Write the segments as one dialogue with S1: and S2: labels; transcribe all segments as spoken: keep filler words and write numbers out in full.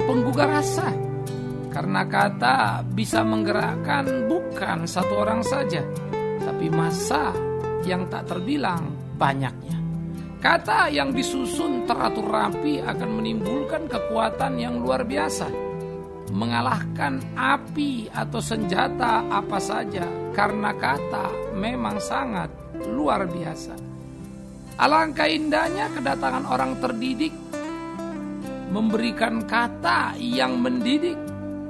S1: penggugah rasa. Karena kata bisa menggerakkan bukan satu orang saja, tapi massa yang tak terbilang banyaknya. Kata yang disusun teratur rapi akan menimbulkan kekuatan yang luar biasa, mengalahkan api atau senjata apa saja, karena kata memang sangat luar biasa. Alangkah indahnya kedatangan orang terdidik, memberikan kata yang mendidik,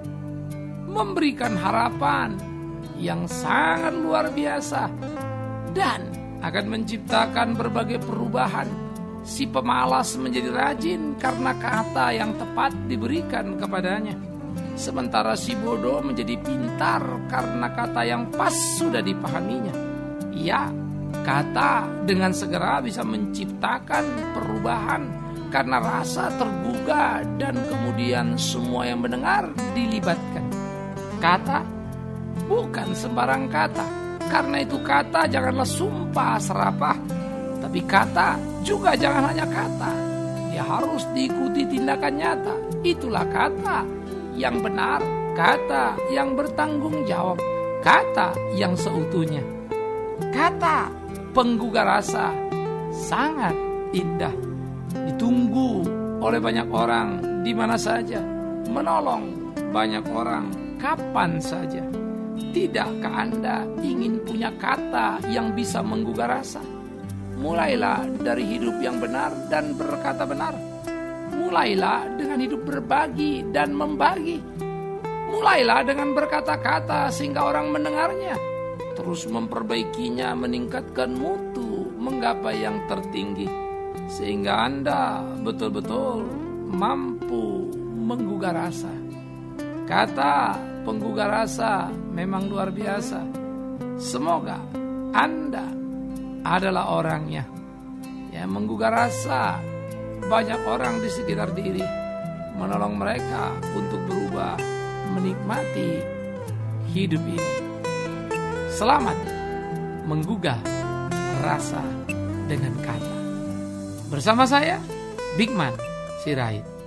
S1: memberikan harapan yang sangat luar biasa, dan akan menciptakan berbagai perubahan. Si pemalas menjadi rajin karena kata yang tepat diberikan kepadanya, sementara si bodoh menjadi pintar karena kata yang pas sudah dipahaminya. Ya, kata dengan segera bisa menciptakan perubahan karena rasa tergugah dan kemudian semua yang mendengar dilibatkan. Kata bukan sembarang kata. Karena itu kata janganlah sumpah serapah, tapi kata juga jangan hanya kata. Dia harus diikuti tindakan nyata. Itulah kata yang benar, kata yang bertanggung jawab, kata yang seutuhnya. Kata penggugah rasa sangat indah, ditunggu oleh banyak orang di mana saja, menolong banyak orang kapan saja. Tidakkah Anda ingin punya kata yang bisa menggugah rasa? Mulailah dari hidup yang benar dan berkata benar. Mulailah dengan hidup berbagi dan membagi. Mulailah dengan berkata-kata sehingga orang mendengarnya. Terus memperbaikinya, meningkatkan mutu, menggapai yang tertinggi. Sehingga Anda betul-betul mampu menggugah rasa. Kata penggugah rasa memang luar biasa. Semoga Anda adalah orangnya yang menggugah rasa banyak orang di sekitar diri, menolong mereka untuk berubah, menikmati hidup ini. Selamat menggugah rasa dengan kata. Bersama saya, Bigman Sirait.